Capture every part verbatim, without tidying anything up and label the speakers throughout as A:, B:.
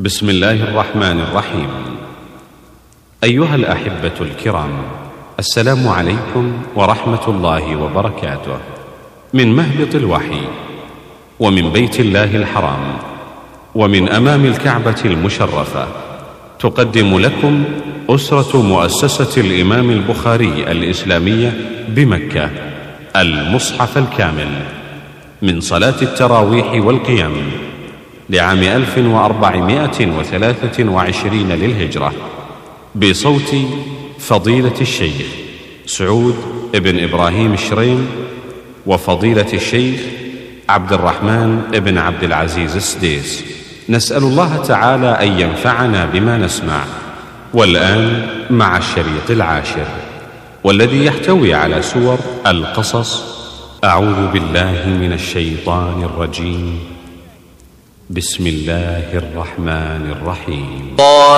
A: بسم الله الرحمن الرحيم. أيها الأحبة الكرام، السلام عليكم ورحمة الله وبركاته. من مهبط الوحي ومن بيت الله الحرام ومن أمام الكعبة المشرفة، تقدم لكم أسرة مؤسسة الإمام البخاري الإسلامية بمكة المصحف الكامل من صلاة التراويح والقيام لعام ألف وأربعمائة وثلاثة وعشرين للهجرة، بصوت فضيلة الشيخ سعود بن إبراهيم الشريم وفضيلة الشيخ عبد الرحمن بن عبد العزيز السديس. نسأل الله تعالى أن ينفعنا بما نسمع. والآن مع الشريط العاشر، والذي يحتوي على سور القصص. أعوذ بالله من الشيطان الرجيم. بسم الله الرحمن الرحيم.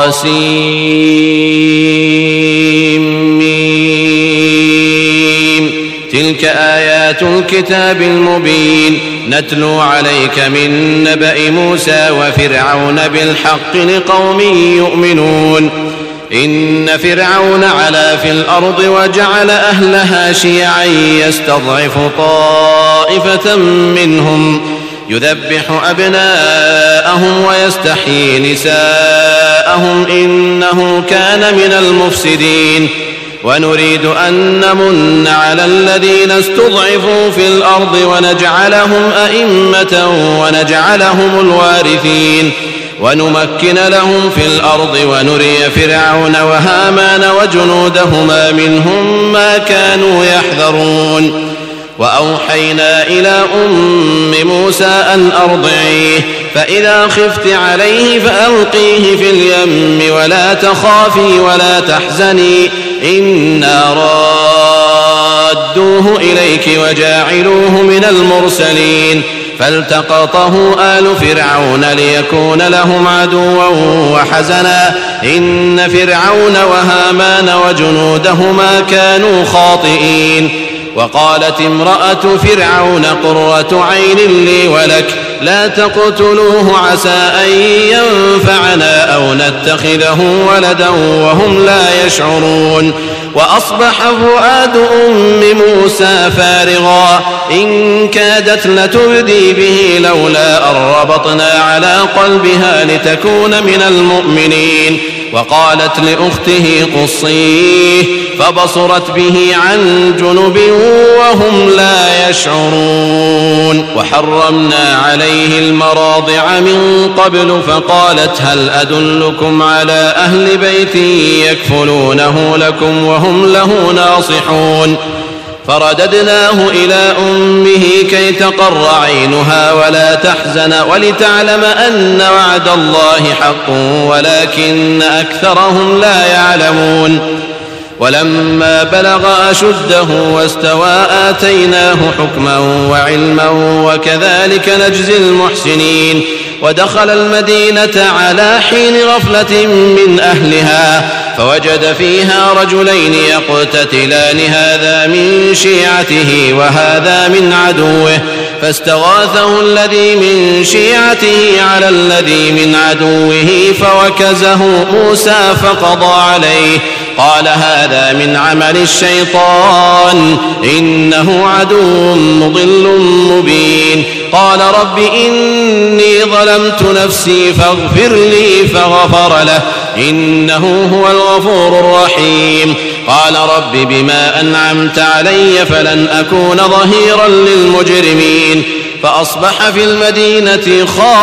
B: طاسيم. تلك آيات الكتاب المبين، نتلو عليك من نبأ موسى وفرعون بالحق لقوم يؤمنون. إن فرعون علا في الأرض وجعل أهلها شيعا يستضعف طائفة منهم يذبح أبناءهم ويستحيي نساءهم إنه كان من المفسدين. ونريد أن نمن على الذين استضعفوا في الأرض ونجعلهم أئمة ونجعلهم الوارثين ونمكن لهم في الأرض ونري فرعون وهامان وجنودهما منهم ما كانوا يحذرون. وأوحينا إلى أم موسى أن أرضعيه، فإذا خفت عليه فألقيه في اليم ولا تخافي ولا تحزني إنا رادوه إليك وجاعلوه من المرسلين. فالتقطه آل فرعون ليكون لهم عدوا وحزنا إن فرعون وهامان وجنودهما كانوا خاطئين. وقالت امرأة فرعون قرة عين لي ولك لا تقتلوه عسى أن ينفعنا أو نتخذه ولدا وهم لا يشعرون. وأصبح فؤاد أم موسى فارغا إن كادت لتبدي به لولا أن ربطنا على قلبها لتكون من المؤمنين. وقالت لأخته قصيه فبصرت به عن جنب وهم لا يشعرون. وحرمنا عليه المراضع من قبل فقالت هل أدلكم على أهل بيت يكفلونه لكم وهم له ناصحون. فرددناه إلى أمه كي تقر عينها ولا تحزن ولتعلم أن وعد الله حق ولكن أكثرهم لا يعلمون. ولما بلغ أشده واستوى آتيناه حكما وعلما وكذلك نجزي المحسنين. ودخل المدينة على حين غفلة من أهلها فوجد فيها رجلين يقتتلان هذا من شيعته وهذا من عدوه فاستغاثه الذي من شيعته على الذي من عدوه فوكزه موسى فقضى عليه. قال هذا من عمل الشيطان إنه عدو مضل مبين. قال رب إني ظلمت نفسي فاغفر لي فغفر له إنه هو الغفور الرحيم. قال رب بما أنعمت علي فلن أكون ظهيرا للمجرمين. فأصبح في المدينة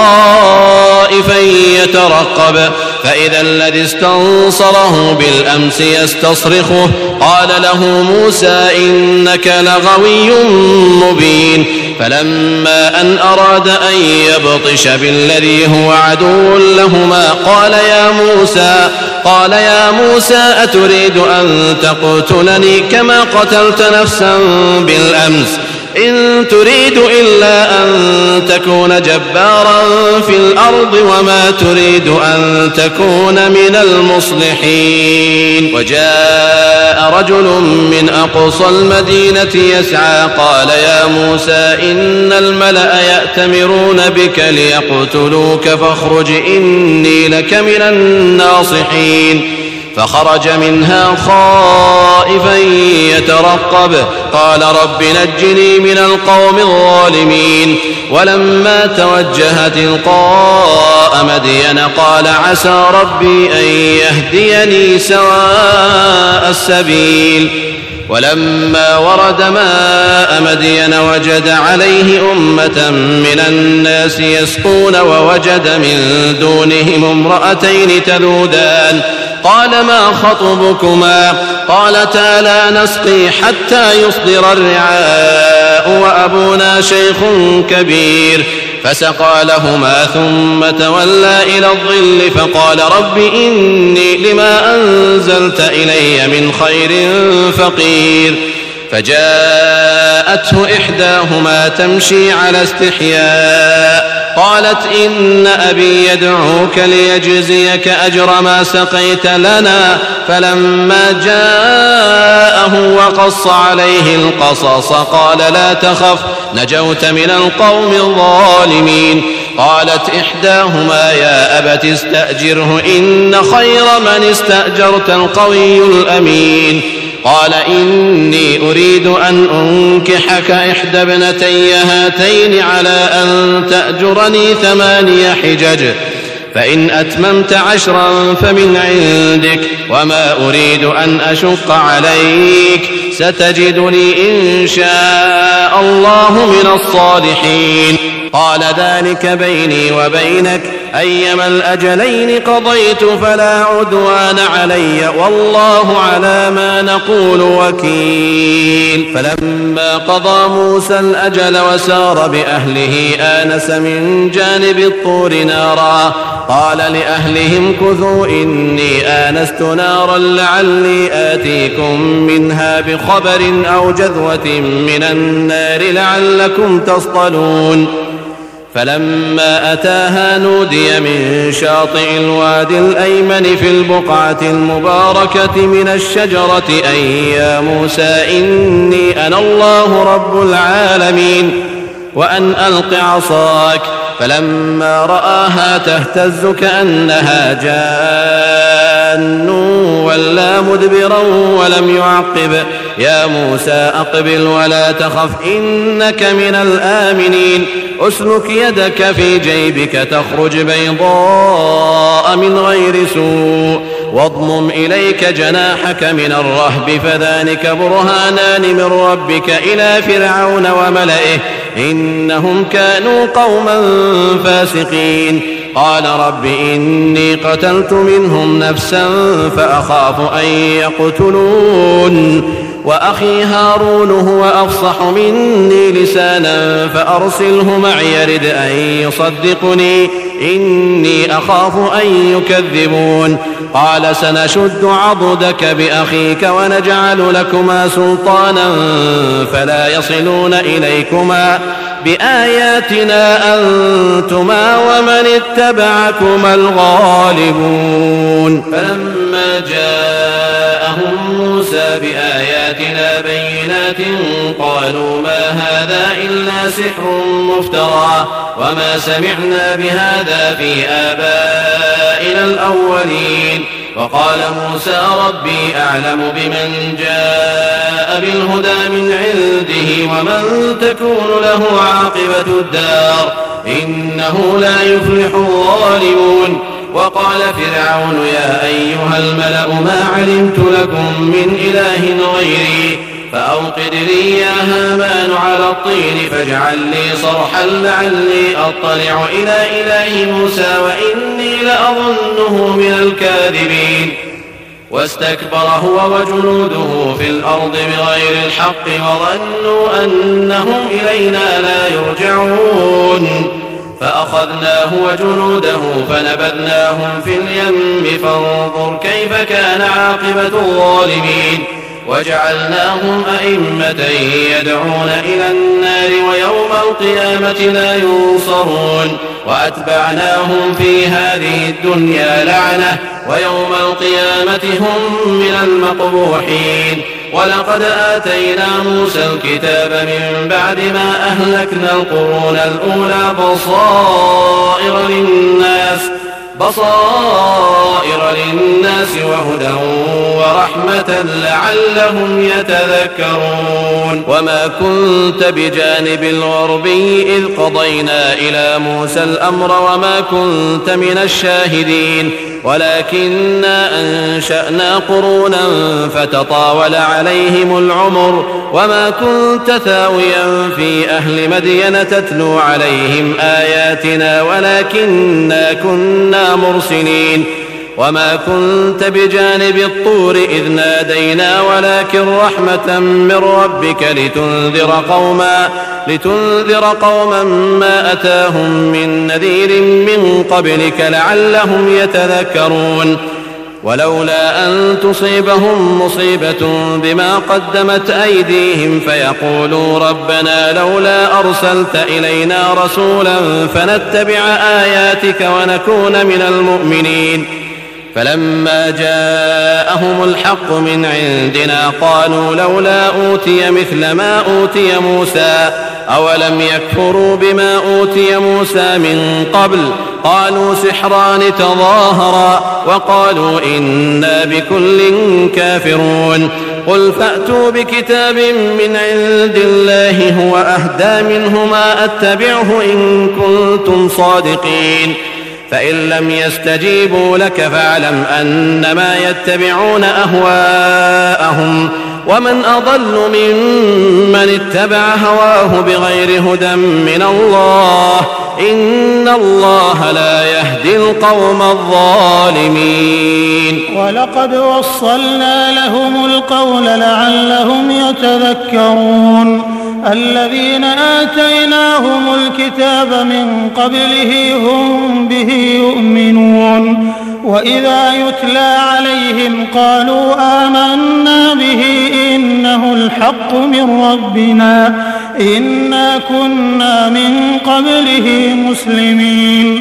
B: خائفا يترقب فإذا الذي استنصره بالأمس يستصرخه قال له موسى إنك لغوي مبين. فلما أن أراد أن يبطش بالذي هو عدو لهما قال يا موسى قال يا موسى أتريد أن تقتلني كما قتلت نفسا بالأمس إن تريد إلا أن تكون جبارا في الأرض وما تريد أن تكون من المصلحين. وجاء رجل من أقصى المدينة يسعى قال يا موسى إن الملأ يأتمرون بك ليقتلوك فاخرج إني لك من الناصحين. فخرج منها خائفا يترقب قال رب نجني من القوم الظالمين. ولما توجه تلقاء مدين قال عسى ربي أن يهديني سواء السبيل. ولما ورد ماء مدين وجد عليه أمة من الناس يسقون ووجد من دونهم امرأتين تذودان قال ما خطبكما قالتا لا نسقي حتى يصدر الرعاء وأبونا شيخ كبير. فسقى لهما ثم تولى إلى الظل فقال رب إني لما أنزلت إلي من خير فقير. فجاءته إحداهما تمشي على استحياء قالت إن أبي يدعوك ليجزيك أجر ما سقيت لنا. فلما جاءه وقص عليه القصص قال لا تخف نجوت من القوم الظالمين. قالت إحداهما يا أبت استأجره إن خير من استأجرت القوي الأمين. قال إني أريد أن أنكحك إحدى ابنتي هاتين على أن تأجرني ثماني حجج فإن أتممت عشرا فمن عندك وما أريد أن أشق عليك ستجدني إن شاء الله من الصالحين. قال ذلك بيني وبينك أيما الأجلين قضيت فلا عدوان علي والله على ما نقول وكيل. فلما قضى موسى الأجل وسار بأهله آنس من جانب الطور نارا قال لأهلهم كثوا إني آنست نارا لعلي آتيكم منها بخبر أو جذوة من النار لعلكم تصطلون. فلما أتاها نودي من شاطئ الوادي الأيمن في البقعة المباركة من الشجرة أن يا موسى إني أنا الله رب العالمين وأن ألق عصاك. فلما رآها تهتز كأنها جان ولا مدبرا ولم يعقب يا موسى أقبل ولا تخف إنك من الآمنين. أسلك يدك في جيبك تخرج بيضاء من غير سوء واضمم إليك جناحك من الرهب فذلك برهانان من ربك إلى فرعون وملئه إنهم كانوا قوما فاسقين. قال رب إني قتلت منهم نفسا فأخاف أن يقتلون وأخي هارون هو أفصح مني لسانا فأرسله معي يرد أن يصدقني إني أخاف أن يكذبون. قال سنشد عضدك بأخيك ونجعل لكما سلطانا فلا يصلون إليكما بآياتنا أنتما ومن اتبعكما الغالبون. فلما جاءهم موسى بآياتنا بينات قالوا ما هذا إلا سحر مفترى وما سمعنا بهذا في آبائنا الأولين. وقال موسى ربي أعلم بمن جاء بالهدى من عنده ومن تكون له عاقبة الدار إنه لا يفلح الظالمون. وقال فرعون يا أيها الملأ ما علمت لكم من إله غيري فأوقد لي يا هامان على الطين فاجعل لي صرحا لعلي أطلع إلى إله موسى وإني لأظنه من الكاذبين. واستكبر هو وجنوده في الأرض بغير الحق وظنوا أنهم إلينا لا يرجعون. فأخذناه وجنوده فنبذناهم في اليم فانظر كيف كان عاقبة الظالمين. وجعلناهم أئمة يدعون إلى النار ويوم القيامة لا ينصرون وأتبعناهم في هذه الدنيا لعنة ويوم القيامة هم من المقبوحين. ولقد آتينا موسى الكتاب من بعد ما أهلكنا القرون الأولى بصائر للناس بصائر للناس وهدى ورحمة لعلهم يتذكرون. وما كنت بجانب الغربي إذ قضينا إلى موسى الأمر وما كنت من الشاهدين ولكننا أنشأنا قرونا فتطاول عليهم العمر وما كنت ثاويا في أهل مدين تتلو عليهم آياتنا ولكننا كنا مرسلين. وما كنت بجانب الطور إذ نادينا ولكن رحمة من ربك لتنذر قوما لتنذر قوما ما أتاهم من نذير من قبلك لعلهم يتذكرون. ولولا أن تصيبهم مصيبة بما قدمت أيديهم فيقولوا ربنا لولا أرسلت إلينا رسولا فنتبع آياتك ونكون من المؤمنين. فلما جاءهم الحق من عندنا قالوا لولا أوتي مثل ما أوتي موسى أولم يكفروا بما أوتي موسى من قبل قالوا سحران تظاهرا وقالوا إنا بكل كافرون. قل فأتوا بكتاب من عند الله هو أهدى منهما أتبعه إن كنتم صادقين. فإن لم يستجيبوا لك فاعلم أنما يتبعون أهواءهم ومن أضل ممن اتبع هواه بغير هدى من الله إن الله لا يهدي القوم الظالمين.
C: ولقد وصلنا لهم القول لعلهم يتذكرون. الذين آتيناهم الكتاب من قبله هم به يؤمنون وإذا يتلى عليهم قالوا آمنا به إنه الحق من ربنا إنا كنا من قبله مسلمين.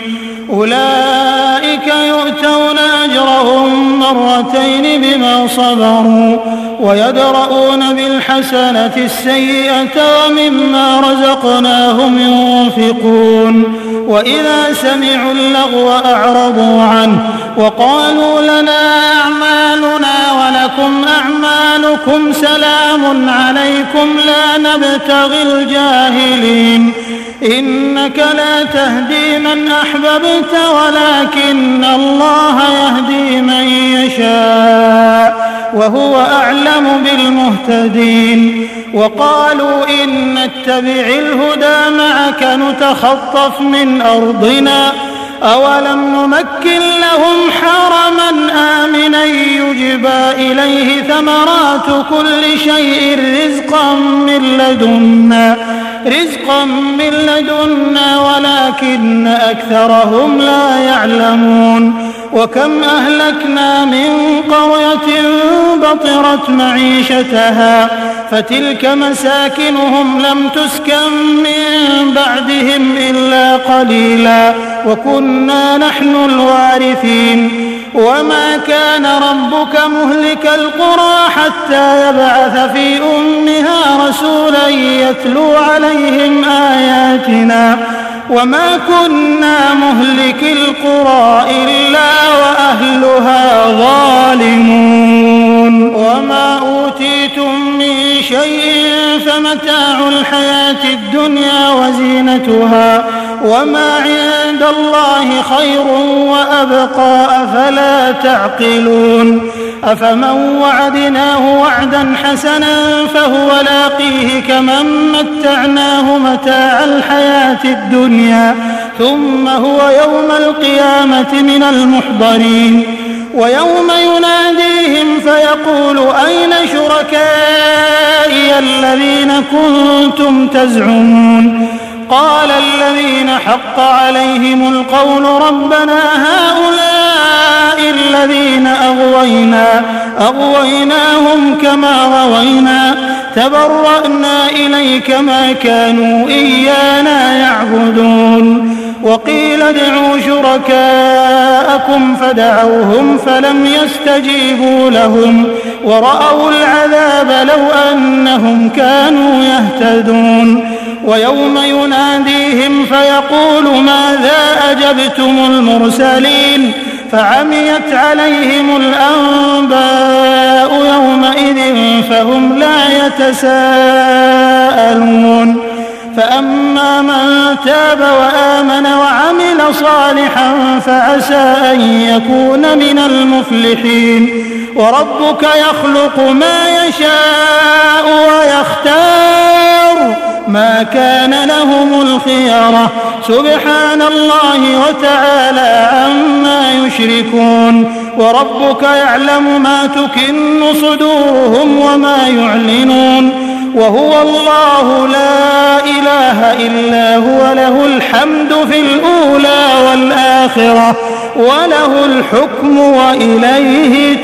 C: أولئك يؤتون أجرهم مرتين بما صبروا ويدرؤون بالحسنة السيئة ومما رزقناهم ينفقون. وإذا سمعوا اللغو أعرضوا عنه وقالوا لنا أعمالنا ولكم أعمالكم سلام عليكم لا نبتغي الجاهلين. إنك لا تهدي من أحببت ولكن الله يهدي من يشاء وهو أعلم بالمهتدين. وقالوا إن نتبع الهدى معك نتخطف من أرضنا أولم نمكن لهم حرما آمنا يجبى إليه ثمرات كل شيء رزقا من لدنا رزقا من لدنا ولكن أكثرهم لا يعلمون. وكم أهلكنا من قرية بطرت معيشتها فتلك مساكنهم لم تسكن من بعدهم إلا قليلا وكنا نحن الوارثين. وما كان ربك مهلك القرى حتى يبعث في أمها رسولا يتلو عليهم آياتنا وما كنا مهلك القرى إلا وأهلها ظالمون. وما أوتيتم من شيء فمتاع الحياة الدنيا وزينتها وما عند الله خير وأبقى أفلا تعقلون. أفمن وعدناه وعدا حسنا فهو لاقيه كمن متعناه متاع الحياة الدنيا ثم هو يوم القيامة من المحضرين. ويوم يناديهم فيقول أين شركائي الذين كنتم تزعمون قال الذين حق عليهم القول ربنا هؤلاء الذين أغوينا أغويناهم كما كما غوينا تبرأنا إليك ما كانوا إيانا يعبدون وقيل ادعوا شركاءكم فدعوهم فلم يستجيبوا لهم ورأوا العذاب لو أنهم كانوا يهتدون ويوم يناديهم فيقول ماذا أجبتم المرسلين فعميت عليهم الأنباء يومئذ فهم لا يتساءلون فأما من تاب وآمن وعمل صالحا فعسى أن يكون من المفلحين وربك يخلق ما يشاء ويختار ما كان لهم الخيرة سبحان الله وتعالى عما يشركون وربك يعلم ما تكن صدورهم وما يعلنون وهو الله لا إله إلا هو له الحمد في الأولى والآخرة وله الحكم وإليه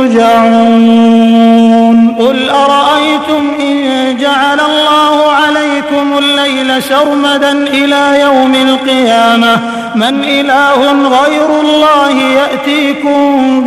C: ترجعون قل أرأيتم إن جعل الله عليكم الليل سرمدا إلى يوم القيامة من إله غير الله يأتيكم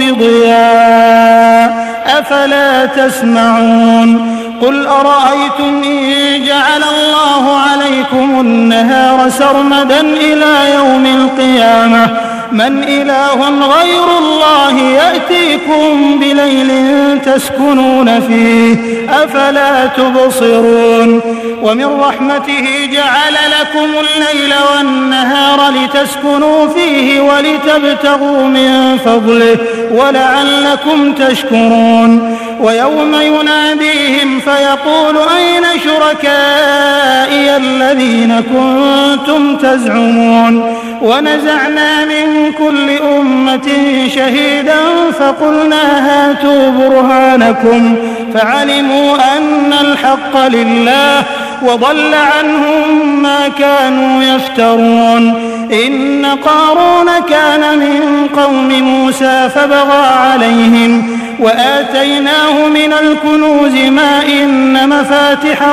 C: بضياء أفلا تسمعون قل أرأيتم إن جعل الله عليكم النهار سرمدا إلى يوم القيامة من إله غير الله يأتيكم بليل تسكنون فيه أفلا تبصرون ومن رحمته جعل لكم الليل والنهار لتسكنوا فيه ولتبتغوا من فضله ولعلكم تشكرون ويوم يناديهم فيقول أين شركائي الذين كنتم تزعمون ونزعنا من كل أمة شهيدا فقلنا هاتوا برهانكم فعلموا أن الحق لله وضل عنهم ما كانوا يفترون إن قارون كان من قوم موسى فبغى عليهم وآتيناه من الكنوز ما إن مفاتحه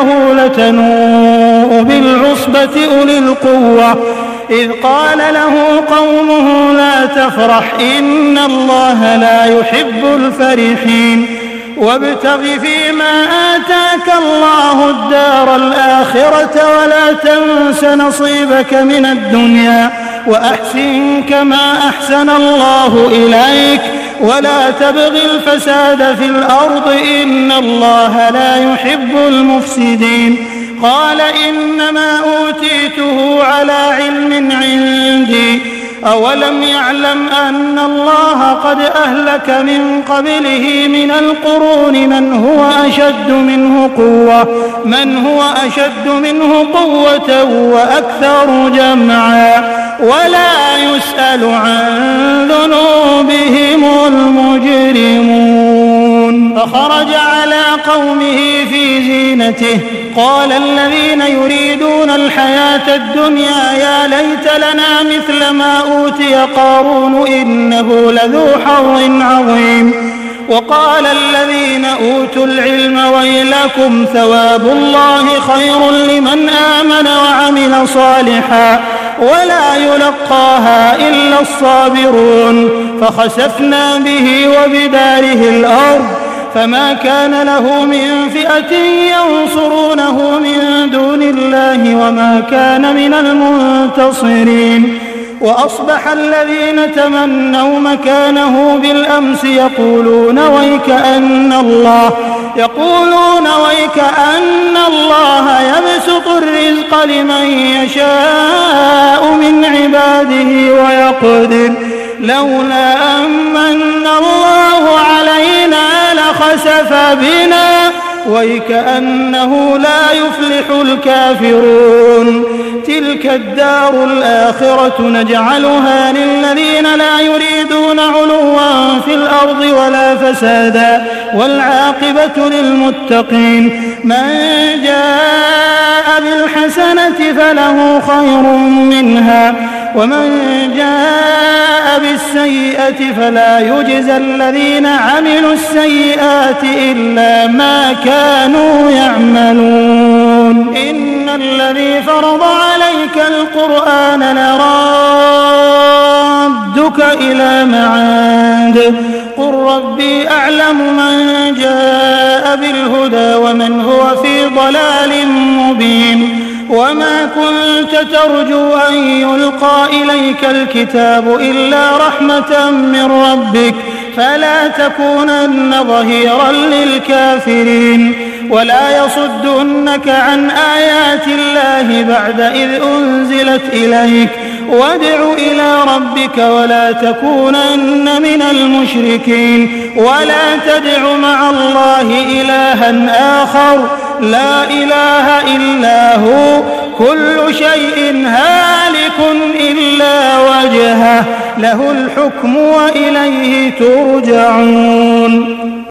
C: لتنوء بالعصبة أولي القوة إذ قال له قومه لا تفرح إن الله لا يحب الفرحين وابتغ فيما آتاك الله الدار الآخرة ولا تنس نصيبك من الدنيا وأحسن كما أحسن الله إليك ولا تبغ الفساد في الأرض إن الله لا يحب المفسدين قال إنما أوتيته على علم عندي أولم يعلم أن الله قد أهلك من قبله من القرون من هو أشد منه قوة من هو أشد منه قوة وأكثر جمعا ولا يسأل عن ذنوبهم المجرمون فخرج على قومه في زينته قال الذين يريدون الحياة الدنيا يا ليت لنا مثل ما أوتي قارون إنه لذو حظ عظيم وقال الذين أوتوا العلم ويلكم ثواب الله خير لمن آمن وعمل صالحا ولا يلقاها إلا الصابرون فخسفنا به وبداره الأرض فما كان له من فئة ينصرونه من دون الله وما كان من المنتصرين وأصبح الذين تمنوا مكانه بالأمس يقولون ويك أن الله يقولون ويك أن الله يبسط الرزق لمن يشاء من عباده ويقدر لولا أمن الله علينا لخسف بنا ويكأنه لا يفلح الكافرون تلك الدار الآخرة نجعلها للذين لا يريدون علوا في الأرض ولا فسادا والعاقبة للمتقين من جاء بالحسنة فله خير منها ومن جاء بالسيئة فلا يجزى الذين عملوا السيئات إلا ما كانوا يعملون إن الذي فرض عليك القرآن لرادك إلى معاد قل ربي أعلم من جاء بالهدى ومن هو في ضلال مبين وما كنت ترجو أن يلقى إليك الكتاب إلا رحمة من ربك فلا تكونن ظهيرا للكافرين ولا يصدنك عن آيات الله بعد إذ أنزلت إليك وادع إلى ربك ولا تكونن من المشركين ولا تدع مع الله إلها آخر لا إله إلا هو كل شيء هالك إلا وجهه له الحكم وإليه ترجعون